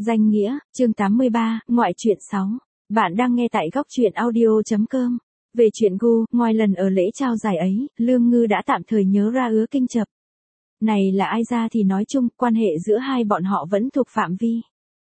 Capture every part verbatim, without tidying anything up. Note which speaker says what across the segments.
Speaker 1: Danh nghĩa, chương tám mươi ba, ngoại truyện sáu. Bạn đang nghe tại góc truyện audio.com. Về chuyện Gu, ngoài lần ở lễ trao giải ấy, Lương Ngư đã tạm thời nhớ ra Hứa Kinh Chập. Này là ai ra thì nói chung, quan hệ giữa hai bọn họ vẫn thuộc phạm vi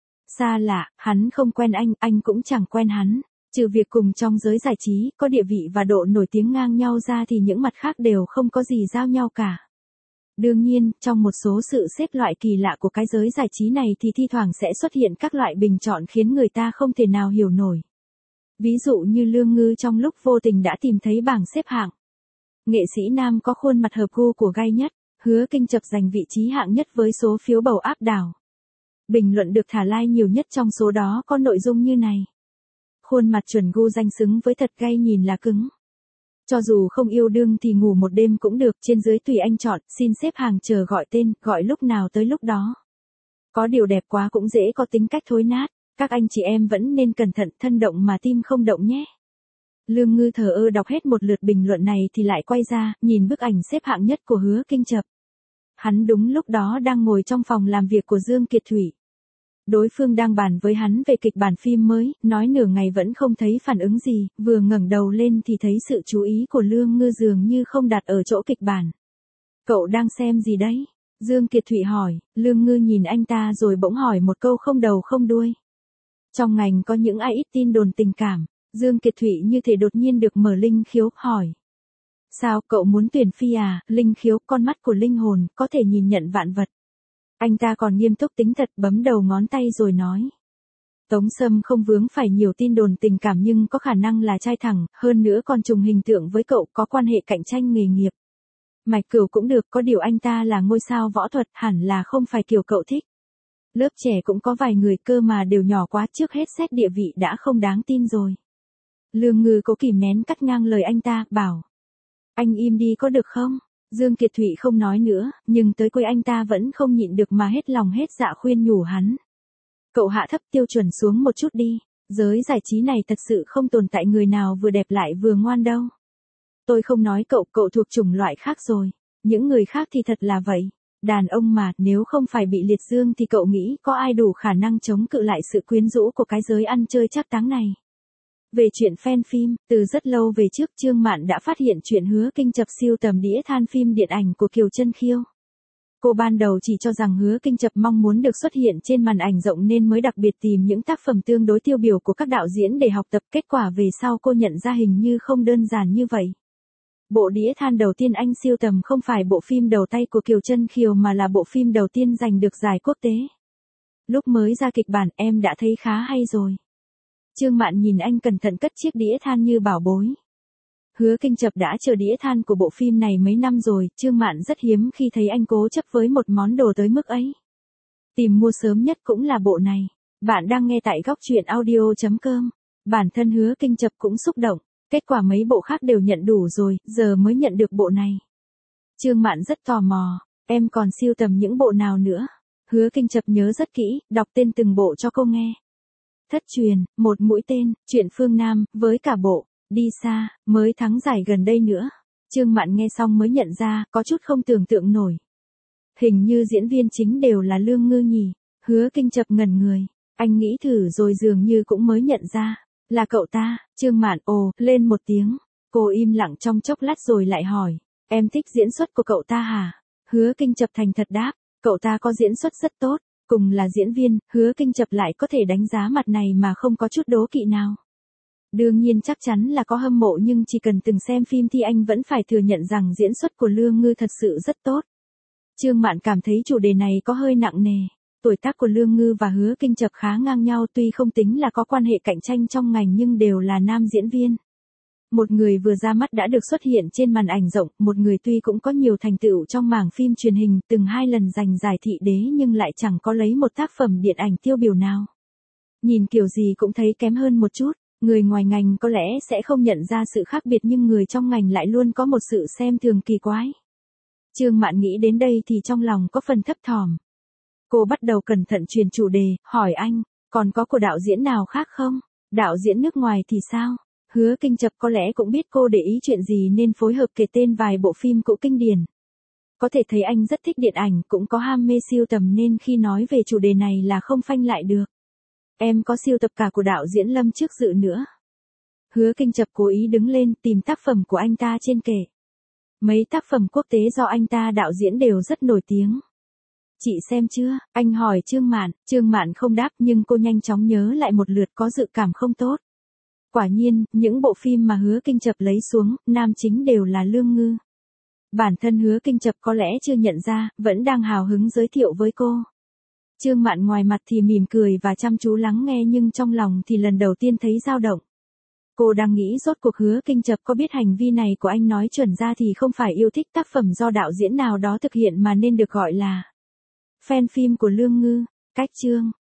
Speaker 1: xa lạ, hắn không quen anh, anh cũng chẳng quen hắn. Trừ việc cùng trong giới giải trí, có địa vị và độ nổi tiếng ngang nhau ra thì những mặt khác đều không có gì giao nhau cả. Đương nhiên, trong một số sự xếp loại kỳ lạ của cái giới giải trí này thì thi thoảng sẽ xuất hiện các loại bình chọn khiến người ta không thể nào hiểu nổi. Ví dụ như Lương Ngư trong lúc vô tình đã tìm thấy bảng xếp hạng. Nghệ sĩ nam có khuôn mặt hợp gu của gai nhất, Hứa Kinh Chập giành vị trí hạng nhất với số phiếu bầu áp đảo. Bình luận được thả like nhiều nhất trong số đó có nội dung như này. Khuôn mặt chuẩn gu danh xứng với thật gay nhìn là cứng. Cho dù không yêu đương thì ngủ một đêm cũng được, trên dưới tùy anh chọn, xin xếp hàng chờ gọi tên, gọi lúc nào tới lúc đó. Có điều đẹp quá cũng dễ có tính cách thối nát, các anh chị em vẫn nên cẩn thận, thân động mà tim không động nhé. Lương Ngư thờ ơ đọc hết một lượt bình luận này thì lại quay ra, nhìn bức ảnh xếp hạng nhất của Hứa Kinh Chập. Hắn đúng lúc đó đang ngồi trong phòng làm việc của Dương Kiệt Thủy. Đối phương đang bàn với hắn về kịch bản phim mới, nói nửa ngày vẫn không thấy phản ứng gì, vừa ngẩng đầu lên thì thấy sự chú ý của Lương Ngư dường như không đặt ở chỗ kịch bản. Cậu đang xem gì đấy? Dương Kiệt Thủy hỏi, Lương Ngư nhìn anh ta rồi bỗng hỏi một câu không đầu không đuôi. Trong ngành có những ai ít tin đồn tình cảm, Dương Kiệt Thủy như thể đột nhiên được mở linh khiếu, hỏi. Sao, cậu muốn tuyển phi à? Linh khiếu, con mắt của linh hồn, có thể nhìn nhận vạn vật. Anh ta còn nghiêm túc tính thật, bấm đầu ngón tay rồi nói. Tống Sâm không vướng phải nhiều tin đồn tình cảm nhưng có khả năng là trai thẳng, hơn nữa còn trùng hình tượng với cậu, có quan hệ cạnh tranh nghề nghiệp. Mạch Cửu cũng được, có điều anh ta là ngôi sao võ thuật, hẳn là không phải kiểu cậu thích. Lớp trẻ cũng có vài người cơ mà đều nhỏ quá, trước hết xét địa vị đã không đáng tin rồi. Lương Ngư cố kìm nén cắt ngang lời anh ta, bảo. Anh im đi có được không? Dương Kiệt Thủy không nói nữa, nhưng tới cuối anh ta vẫn không nhịn được mà hết lòng hết dạ khuyên nhủ hắn. Cậu hạ thấp tiêu chuẩn xuống một chút đi, giới giải trí này thật sự không tồn tại người nào vừa đẹp lại vừa ngoan đâu. Tôi không nói cậu, cậu thuộc chủng loại khác rồi, những người khác thì thật là vậy. Đàn ông mà, nếu không phải bị liệt dương thì cậu nghĩ có ai đủ khả năng chống cự lại sự quyến rũ của cái giới ăn chơi trác táng này. Về chuyện fan phim, từ rất lâu về trước Trương Mạn đã phát hiện chuyện Hứa Kinh Chập siêu tầm đĩa than phim điện ảnh của Kiều Chân Khiêu. Cô ban đầu chỉ cho rằng Hứa Kinh Chập mong muốn được xuất hiện trên màn ảnh rộng nên mới đặc biệt tìm những tác phẩm tương đối tiêu biểu của các đạo diễn để học tập, kết quả về sau cô nhận ra hình như không đơn giản như vậy. Bộ đĩa than đầu tiên anh siêu tầm không phải bộ phim đầu tay của Kiều Chân Khiêu mà là bộ phim đầu tiên giành được giải quốc tế. Lúc mới ra kịch bản em đã thấy khá hay rồi. Trương Mạn nhìn anh cẩn thận cất chiếc đĩa than như bảo bối. Hứa Kinh Chập đã chờ đĩa than của bộ phim này mấy năm rồi, Trương Mạn rất hiếm khi thấy anh cố chấp với một món đồ tới mức ấy. Tìm mua sớm nhất cũng là bộ này. Bạn đang nghe tại góc truyện audio.com. Bản thân Hứa Kinh Chập cũng xúc động, kết quả mấy bộ khác đều nhận đủ rồi, giờ mới nhận được bộ này. Trương Mạn rất tò mò, em còn siêu tầm những bộ nào nữa? Hứa Kinh Chập nhớ rất kỹ, đọc tên từng bộ cho cô nghe. Thất truyền, Một mũi tên, Chuyện phương Nam, với cả bộ Đi xa, mới thắng giải gần đây nữa. Trương Mạn nghe xong mới nhận ra, có chút không tưởng tượng nổi. Hình như diễn viên chính đều là Lương Ngư nhỉ. Hứa Kinh Chập ngẩn người, anh nghĩ thử rồi dường như cũng mới nhận ra. Là cậu ta. Trương Mạn ồ, lên một tiếng. Cô im lặng trong chốc lát rồi lại hỏi. Em thích diễn xuất của cậu ta hả? Hứa Kinh Chập thành thật đáp. Cậu ta có diễn xuất rất tốt. Cùng là diễn viên, Hứa Kinh Chập lại có thể đánh giá mặt này mà không có chút đố kỵ nào. Đương nhiên chắc chắn là có hâm mộ nhưng chỉ cần từng xem phim thì anh vẫn phải thừa nhận rằng diễn xuất của Lương Ngư thật sự rất tốt. Trương Mạn cảm thấy chủ đề này có hơi nặng nề. Tuổi tác của Lương Ngư và Hứa Kinh Chập khá ngang nhau, tuy không tính là có quan hệ cạnh tranh trong ngành nhưng đều là nam diễn viên. Một người vừa ra mắt đã được xuất hiện trên màn ảnh rộng, một người tuy cũng có nhiều thành tựu trong mảng phim truyền hình, từng hai lần giành giải thị đế nhưng lại chẳng có lấy một tác phẩm điện ảnh tiêu biểu nào. Nhìn kiểu gì cũng thấy kém hơn một chút, người ngoài ngành có lẽ sẽ không nhận ra sự khác biệt nhưng người trong ngành lại luôn có một sự xem thường kỳ quái. Trương Mạn nghĩ đến đây thì trong lòng có phần thấp thỏm. Cô bắt đầu cẩn thận chuyển chủ đề, hỏi anh, còn có của đạo diễn nào khác không? Đạo diễn nước ngoài thì sao? Hứa Kinh Chập có lẽ cũng biết cô để ý chuyện gì nên phối hợp kể tên vài bộ phim cũ kinh điển. Có thể thấy anh rất thích điện ảnh, cũng có ham mê sưu tầm nên khi nói về chủ đề này là không phanh lại được. Em có sưu tập cả của đạo diễn Lâm Trước Dự nữa. Hứa Kinh Chập cố ý đứng lên tìm tác phẩm của anh ta trên kệ. Mấy tác phẩm quốc tế do anh ta đạo diễn đều rất nổi tiếng. Chị xem chưa? Anh hỏi Trương Mạn, Trương Mạn không đáp nhưng cô nhanh chóng nhớ lại một lượt có dự cảm không tốt. Quả nhiên, những bộ phim mà Hứa Kinh Chập lấy xuống, nam chính đều là Lương Ngư. Bản thân Hứa Kinh Chập có lẽ chưa nhận ra, vẫn đang hào hứng giới thiệu với cô. Trương Mạn ngoài mặt thì mỉm cười và chăm chú lắng nghe nhưng trong lòng thì lần đầu tiên thấy dao động. Cô đang nghĩ rốt cuộc Hứa Kinh Chập có biết hành vi này của anh nói chuẩn ra thì không phải yêu thích tác phẩm do đạo diễn nào đó thực hiện mà nên được gọi là fan phim của Lương Ngư. Cách chương